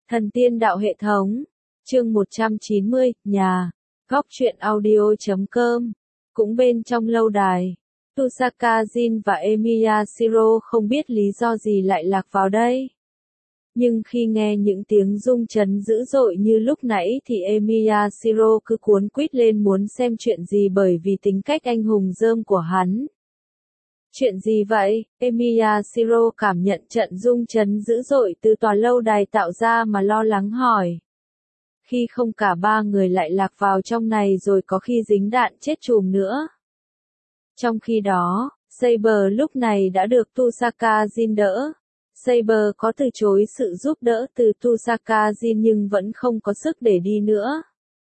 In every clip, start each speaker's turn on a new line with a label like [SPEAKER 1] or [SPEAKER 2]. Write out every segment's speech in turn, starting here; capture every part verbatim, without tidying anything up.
[SPEAKER 1] Thần tiên đạo hệ thống. Chương một trăm chín mươi, nhà. Góc truyện audio chấm com. Cũng bên trong lâu đài. Tusaka Jin và Emiya Shiro không biết lý do gì lại lạc vào đây. Nhưng khi nghe những tiếng rung chấn dữ dội như lúc nãy thì Emiya Shiro cứ cuốn quýt lên muốn xem chuyện gì bởi vì tính cách anh hùng rơm của hắn. Chuyện gì vậy? Emiya Shiro cảm nhận trận rung chấn dữ dội từ tòa lâu đài tạo ra mà lo lắng hỏi. Khi không cả ba người lại lạc vào trong này rồi có khi dính đạn chết chùm nữa. Trong khi đó, Saber lúc này đã được Tusaka Jin đỡ. Saber có từ chối sự giúp đỡ từ Tusaka Jin nhưng vẫn không có sức để đi nữa.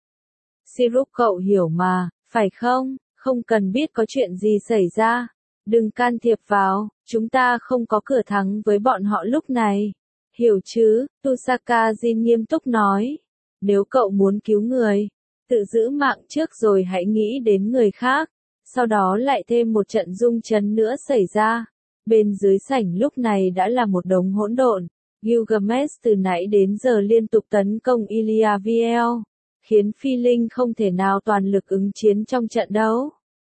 [SPEAKER 1] Shiro, cậu hiểu mà, phải không? Không cần biết có chuyện gì xảy ra. Đừng can thiệp vào, chúng ta không có cửa thắng với bọn họ lúc này. Hiểu chứ? Tusaka Jin nghiêm túc nói. Nếu cậu muốn cứu người, tự giữ mạng trước rồi hãy nghĩ đến người khác. Sau đó lại thêm một trận rung chấn nữa xảy ra. Bên dưới sảnh lúc này đã là một đống hỗn độn. Gilgamesh từ nãy đến giờ liên tục tấn công Iliaviel, khiến Phi Linh không thể nào toàn lực ứng chiến trong trận đấu.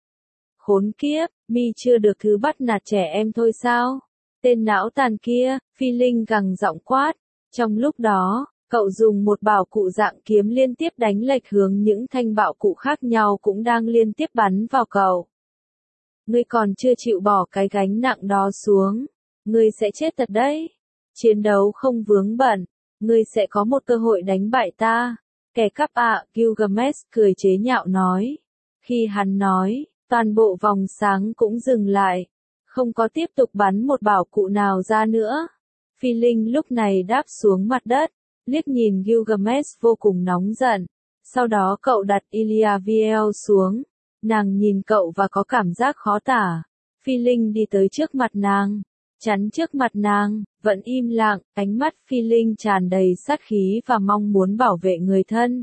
[SPEAKER 1] Khốn kiếp, mi chưa được thứ bắt nạt trẻ em thôi sao? Tên não tàn kia, Phi Linh gằn giọng quát. Trong lúc đó, cậu dùng một bảo cụ dạng kiếm liên tiếp đánh lệch hướng những thanh bảo cụ khác nhau cũng đang liên tiếp bắn vào cậu. Ngươi còn chưa chịu bỏ cái gánh nặng đó xuống. Ngươi sẽ chết thật đấy. Chiến đấu không vướng bận. Ngươi sẽ có một cơ hội đánh bại ta. Kẻ cắp ạ, Gilgamesh cười chế nhạo nói. Khi hắn nói, toàn bộ vòng sáng cũng dừng lại. Không có tiếp tục bắn một bảo cụ nào ra nữa. Phi Linh lúc này đáp xuống mặt đất. Liếc nhìn Gilgamesh vô cùng nóng giận. Sau đó cậu đặt Iliaviel xuống. Nàng nhìn cậu và có cảm giác khó tả. Phi Linh đi tới trước mặt nàng. Chắn trước mặt nàng, vẫn im lặng, ánh mắt Phi Linh tràn đầy sát khí và mong muốn bảo vệ người thân.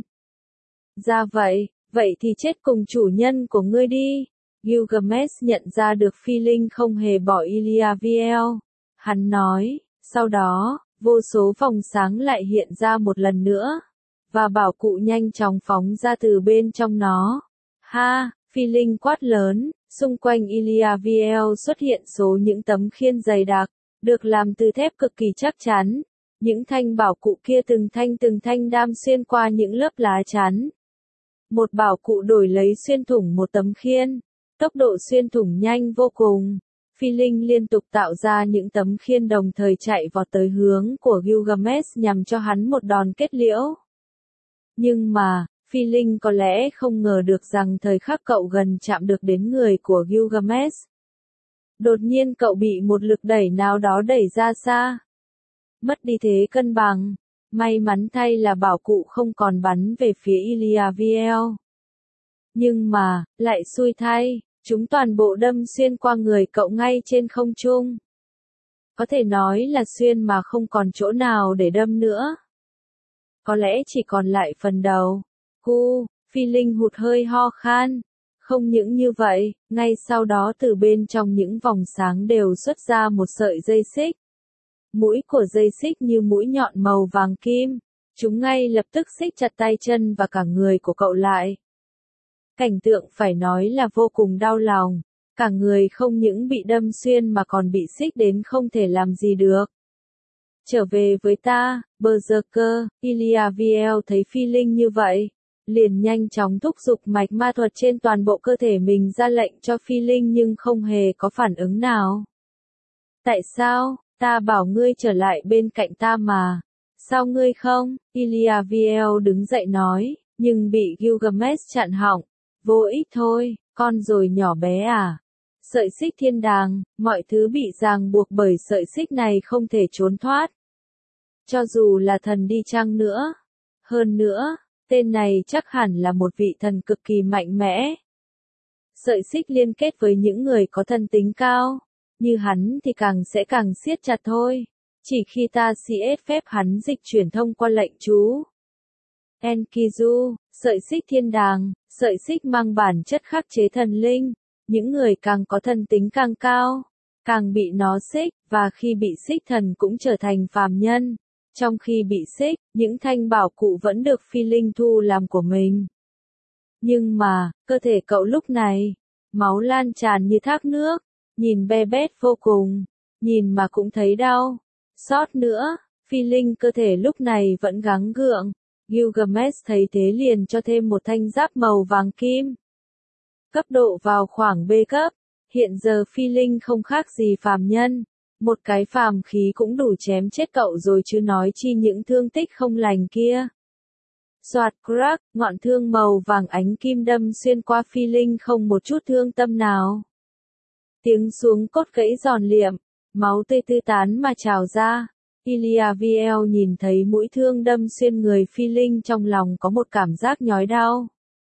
[SPEAKER 1] Ra vậy, vậy thì chết cùng chủ nhân của ngươi đi. Gilgamesh nhận ra được Phi Linh không hề bỏ Iliaviel. Hắn nói, sau đó, vô số vòng sáng lại hiện ra một lần nữa. Và bảo cụ nhanh chóng phóng ra từ bên trong nó. Ha, Phi Linh quát lớn, xung quanh Iliaviel xuất hiện số những tấm khiên dày đặc, được làm từ thép cực kỳ chắc chắn. Những thanh bảo cụ kia từng thanh từng thanh đam xuyên qua những lớp lá chắn. Một bảo cụ đổi lấy xuyên thủng một tấm khiên. Tốc độ xuyên thủng nhanh vô cùng. Phi Linh liên tục tạo ra những tấm khiên đồng thời chạy vào tới hướng của Gilgamesh nhằm cho hắn một đòn kết liễu. Nhưng mà, Phi Linh có lẽ không ngờ được rằng thời khắc cậu gần chạm được đến người của Gilgamesh. Đột nhiên cậu bị một lực đẩy nào đó đẩy ra xa. Mất đi thế cân bằng. May mắn thay là bảo cụ không còn bắn về phía Iliaviel. Nhưng mà, lại xui thay, chúng toàn bộ đâm xuyên qua người cậu ngay trên không trung. Có thể nói là xuyên mà không còn chỗ nào để đâm nữa. Có lẽ chỉ còn lại phần đầu. Cu, Phi Linh hụt hơi ho khan. Không những như vậy, ngay sau đó từ bên trong những vòng sáng đều xuất ra một sợi dây xích. Mũi của dây xích như mũi nhọn màu vàng kim. Chúng ngay lập tức xích chặt tay chân và cả người của cậu lại. Cảnh tượng phải nói là vô cùng đau lòng. Cả người không những bị đâm xuyên mà còn bị xích đến không thể làm gì được. Trở về với ta, Berserker. Iliaviel thấy Phi Linh như vậy, liền nhanh chóng thúc giục mạch ma thuật trên toàn bộ cơ thể mình ra lệnh cho Phi Linh nhưng không hề có phản ứng nào. Tại sao? Ta bảo ngươi trở lại bên cạnh ta mà. Sao ngươi không? Iliaviel đứng dậy nói, nhưng bị Gilgamesh chặn họng. Vô ích thôi, con rồi nhỏ bé à. Sợi xích thiên đàng, mọi thứ bị ràng buộc bởi sợi xích này không thể trốn thoát. Cho dù là thần đi chăng nữa. Hơn nữa, tên này chắc hẳn là một vị thần cực kỳ mạnh mẽ. Sợi xích liên kết với những người có thần tính cao. Như hắn thì càng sẽ càng siết chặt thôi. Chỉ khi ta siết phép hắn dịch chuyển thông qua lệnh chú. Enkidu, sợi xích thiên đàng, sợi xích mang bản chất khắc chế thần linh. Những người càng có thần tính càng cao, càng bị nó xích, và khi bị xích thần cũng trở thành phàm nhân. Trong khi bị xích, những thanh bảo cụ vẫn được Feeling thu làm của mình. Nhưng mà, cơ thể cậu lúc này, máu lan tràn như thác nước, nhìn be bét vô cùng, nhìn mà cũng thấy đau. Sót nữa, Feeling cơ thể lúc này vẫn gắng gượng. Gilgamesh thấy thế liền cho thêm một thanh giáp màu vàng kim. Cấp độ vào khoảng B cấp, hiện giờ Feeling không khác gì phàm nhân. Một cái phàm khí cũng đủ chém chết cậu rồi chứ nói chi những thương tích không lành kia. Soạt crack, ngọn thương màu vàng ánh kim đâm xuyên qua Feeling không một chút thương tâm nào. Tiếng xuống cốt gãy giòn liệm, máu tươi tứ tán mà trào ra. Iliaviel nhìn thấy mũi thương đâm xuyên người Feeling trong lòng có một cảm giác nhói đau.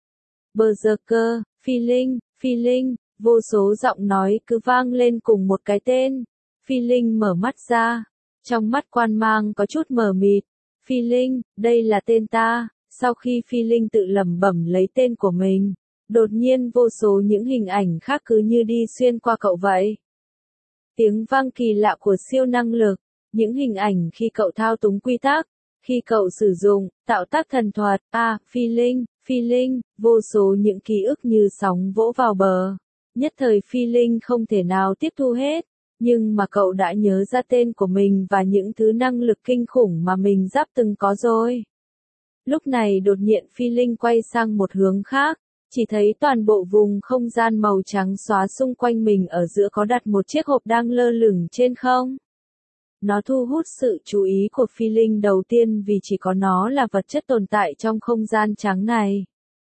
[SPEAKER 1] Berserker, Feeling, Feeling, vô số giọng nói cứ vang lên cùng một cái tên. Feeling mở mắt ra, trong mắt quan mang có chút mờ mịt. Feeling, đây là tên ta. Sau khi Feeling tự lẩm bẩm lấy tên của mình, đột nhiên vô số những hình ảnh khác cứ như đi xuyên qua cậu vậy. Tiếng vang kỳ lạ của siêu năng lực, những hình ảnh khi cậu thao túng quy tắc, khi cậu sử dụng, tạo tác thần thuật, à, Feeling, Feeling, vô số những ký ức như sóng vỗ vào bờ. Nhất thời Feeling không thể nào tiếp thu hết, nhưng mà cậu đã nhớ ra tên của mình và những thứ năng lực kinh khủng mà mình giáp từng có rồi. Lúc này đột nhiên Feeling quay sang một hướng khác, chỉ thấy toàn bộ vùng không gian màu trắng xóa xung quanh mình ở giữa có đặt một chiếc hộp đang lơ lửng trên không. Nó thu hút sự chú ý của Feeling đầu tiên vì chỉ có nó là vật chất tồn tại trong không gian trắng này.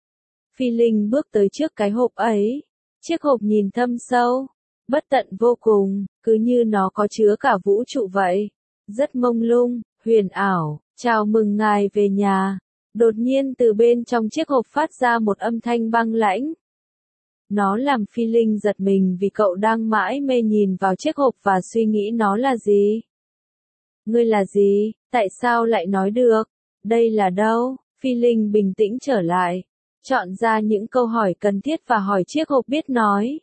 [SPEAKER 1] Feeling bước tới trước cái hộp ấy. Chiếc hộp nhìn thâm sâu, bất tận vô cùng, cứ như nó có chứa cả vũ trụ vậy. Rất mông lung, huyền ảo. Chào mừng ngài về nhà. Đột nhiên từ bên trong chiếc hộp phát ra một âm thanh băng lãnh. Nó làm Feeling giật mình vì cậu đang mãi mê nhìn vào chiếc hộp và suy nghĩ nó là gì. Ngươi là gì? Tại sao lại nói được? Đây là đâu? Feeling bình tĩnh trở lại. Chọn ra những câu hỏi cần thiết và hỏi chiếc hộp biết nói.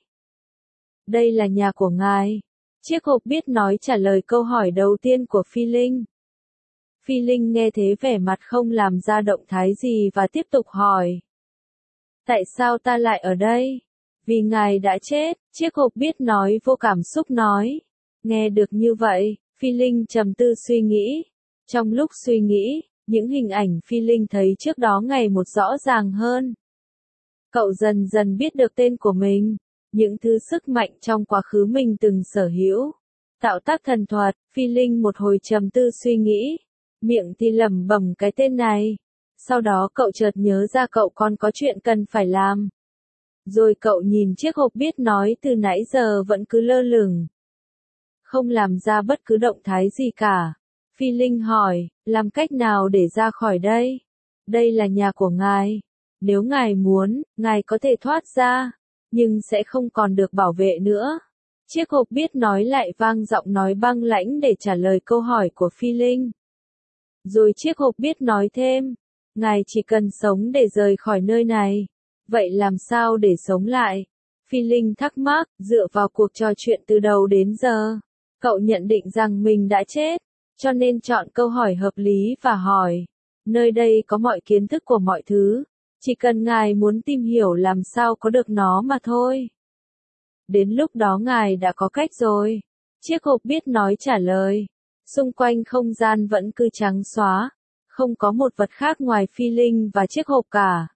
[SPEAKER 1] Đây là nhà của ngài. Chiếc hộp biết nói trả lời câu hỏi đầu tiên của Feeling. Feeling nghe thế vẻ mặt không làm ra động thái gì và tiếp tục hỏi. Tại sao ta lại ở đây? Vì ngài đã chết, chiếc hộp biết nói vô cảm xúc nói. Nghe được như vậy, Feeling trầm tư suy nghĩ. Trong lúc suy nghĩ, những hình ảnh Feeling thấy trước đó ngày một rõ ràng hơn. Cậu dần dần biết được tên của mình, những thứ sức mạnh trong quá khứ mình từng sở hữu. Tạo tác thần thuật, Feeling một hồi trầm tư suy nghĩ. Miệng thì lẩm bẩm cái tên này. Sau đó cậu chợt nhớ ra cậu còn có chuyện cần phải làm. Rồi cậu nhìn chiếc hộp biết nói từ nãy giờ vẫn cứ lơ lửng. Không làm ra bất cứ động thái gì cả. Feeling hỏi, làm cách nào để ra khỏi đây? Đây là nhà của ngài. Nếu ngài muốn, ngài có thể thoát ra. Nhưng sẽ không còn được bảo vệ nữa. Chiếc hộp biết nói lại vang giọng nói băng lãnh để trả lời câu hỏi của Feeling. Rồi chiếc hộp biết nói thêm, ngài chỉ cần sống để rời khỏi nơi này. Vậy làm sao để sống lại? Feeling thắc mắc, dựa vào cuộc trò chuyện từ đầu đến giờ. Cậu nhận định rằng mình đã chết, cho nên chọn câu hỏi hợp lý và hỏi. Nơi đây có mọi kiến thức của mọi thứ. Chỉ cần ngài muốn tìm hiểu làm sao có được nó mà thôi. Đến lúc đó ngài đã có cách rồi. Chiếc hộp biết nói trả lời. Xung quanh không gian vẫn cứ trắng xóa, không có một vật khác ngoài Feeling và chiếc hộp cả.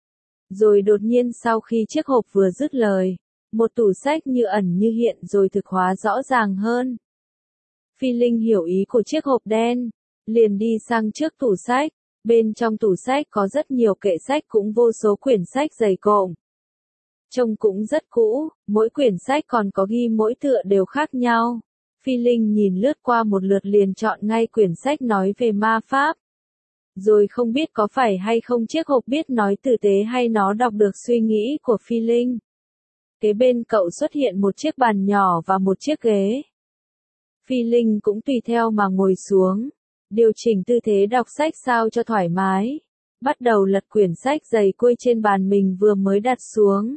[SPEAKER 1] Rồi đột nhiên sau khi chiếc hộp vừa dứt lời, một tủ sách như ẩn như hiện rồi thực hóa rõ ràng hơn. Feeling hiểu ý của chiếc hộp đen, liền đi sang trước tủ sách. Bên trong tủ sách có rất nhiều kệ sách cũng vô số quyển sách dày cộm. Trông cũng rất cũ, mỗi quyển sách còn có ghi mỗi tựa đều khác nhau. Feeling nhìn lướt qua một lượt liền chọn ngay quyển sách nói về ma pháp. Rồi không biết có phải hay không chiếc hộp biết nói tử tế hay nó đọc được suy nghĩ của Feeling. Kế bên cậu xuất hiện một chiếc bàn nhỏ và một chiếc ghế. Feeling cũng tùy theo mà ngồi xuống. Điều chỉnh tư thế đọc sách sao cho thoải mái. Bắt đầu lật quyển sách dày cui trên bàn mình vừa mới đặt xuống.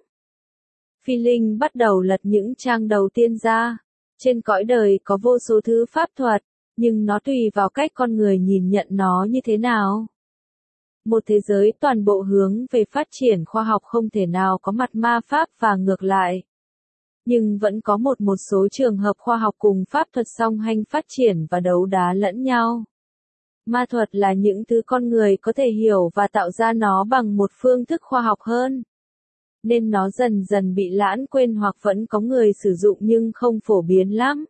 [SPEAKER 1] Feeling bắt đầu lật những trang đầu tiên ra. Trên cõi đời có vô số thứ pháp thuật, nhưng nó tùy vào cách con người nhìn nhận nó như thế nào. Một thế giới toàn bộ hướng về phát triển khoa học không thể nào có mặt ma pháp và ngược lại. Nhưng vẫn có một một số trường hợp khoa học cùng pháp thuật song hành phát triển và đấu đá lẫn nhau. Ma thuật là những thứ con người có thể hiểu và tạo ra nó bằng một phương thức khoa học hơn. Nên nó dần dần bị lãng quên hoặc vẫn có người sử dụng nhưng không phổ biến lắm.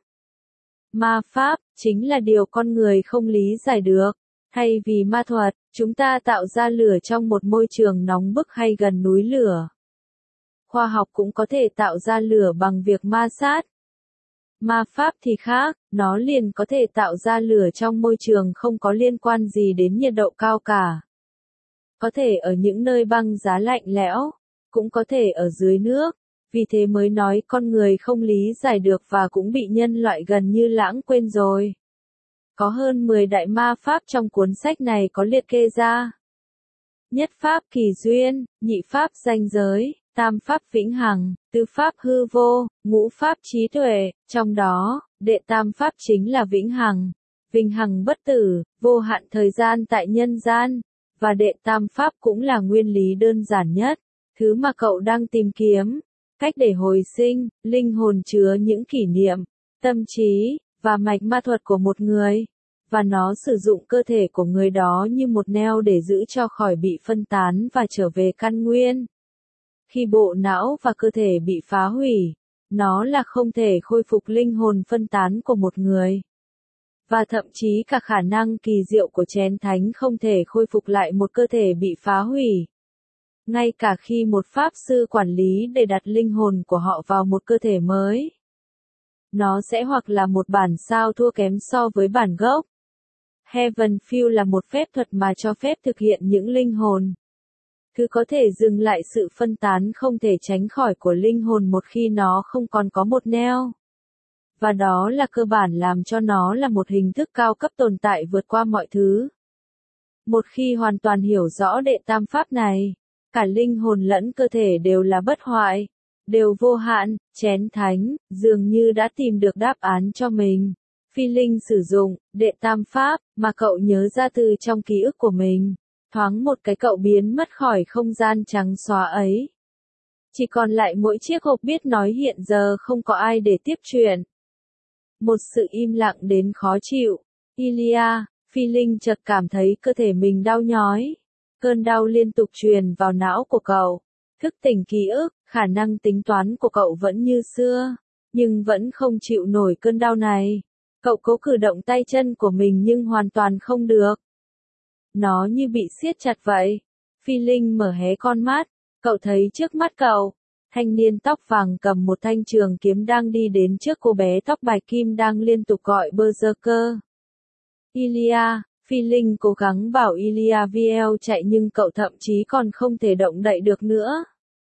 [SPEAKER 1] Ma pháp chính là điều con người không lý giải được. Thay vì ma thuật, chúng ta tạo ra lửa trong một môi trường nóng bức hay gần núi lửa. Khoa học cũng có thể tạo ra lửa bằng việc ma sát. Ma pháp thì khác, nó liền có thể tạo ra lửa trong môi trường không có liên quan gì đến nhiệt độ cao cả. Có thể ở những nơi băng giá lạnh lẽo, cũng có thể ở dưới nước, vì thế mới nói con người không lý giải được và cũng bị nhân loại gần như lãng quên rồi. Có hơn mười đại ma pháp trong cuốn sách này có liệt kê ra. Nhất pháp kỳ duyên, nhị pháp ranh giới, tam pháp vĩnh hằng, tứ pháp hư vô, ngũ pháp trí tuệ, trong đó, đệ tam pháp chính là vĩnh hằng, vĩnh hằng bất tử, vô hạn thời gian tại nhân gian, và đệ tam pháp cũng là nguyên lý đơn giản nhất, thứ mà cậu đang tìm kiếm, cách để hồi sinh, linh hồn chứa những kỷ niệm, tâm trí, và mạch ma thuật của một người. Và nó sử dụng cơ thể của người đó như một neo để giữ cho khỏi bị phân tán và trở về căn nguyên. Khi bộ não và cơ thể bị phá hủy, nó là không thể khôi phục linh hồn phân tán của một người. Và thậm chí cả khả năng kỳ diệu của chén thánh không thể khôi phục lại một cơ thể bị phá hủy. Ngay cả khi một pháp sư quản lý để đặt linh hồn của họ vào một cơ thể mới. Nó sẽ hoặc là một bản sao thua kém so với bản gốc. Heaven Field là một phép thuật mà cho phép thực hiện những linh hồn. Thứ có thể dừng lại sự phân tán không thể tránh khỏi của linh hồn một khi nó không còn có một neo. Và đó là cơ bản làm cho nó là một hình thức cao cấp tồn tại vượt qua mọi thứ. Một khi hoàn toàn hiểu rõ đệ tam pháp này, cả linh hồn lẫn cơ thể đều là bất hoại, đều vô hạn, chén thánh, dường như đã tìm được đáp án cho mình. Phi linh sử dụng, đệ tam pháp, mà cậu nhớ ra từ trong ký ức của mình. Thoáng một cái cậu biến mất khỏi không gian trắng xóa ấy. Chỉ còn lại mỗi chiếc hộp biết nói hiện giờ không có ai để tiếp chuyện. Một sự im lặng đến khó chịu. Ilia, Phi linh chợt cảm thấy cơ thể mình đau nhói. Cơn đau liên tục truyền vào não của cậu. Thức tỉnh ký ức, khả năng tính toán của cậu vẫn như xưa, nhưng vẫn không chịu nổi cơn đau này. Cậu cố cử động tay chân của mình nhưng hoàn toàn không được. Nó như bị siết chặt vậy. Phi linh mở hé con mắt, cậu thấy trước mắt cậu, thanh niên tóc vàng cầm một thanh trường kiếm đang đi đến trước cô bé tóc bạch kim đang liên tục gọi Berserker. Ilia, Phi linh cố gắng bảo Ilia Viel chạy nhưng cậu thậm chí còn không thể động đậy được nữa.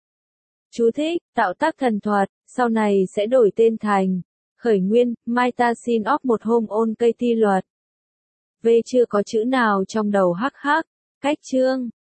[SPEAKER 1] Chú thích, tạo tác thần thuật, sau này sẽ đổi tên thành khởi nguyên, Mytacin of một hôm ôn cây ti luật. V chưa có chữ nào trong đầu hắc hắc, cách chương.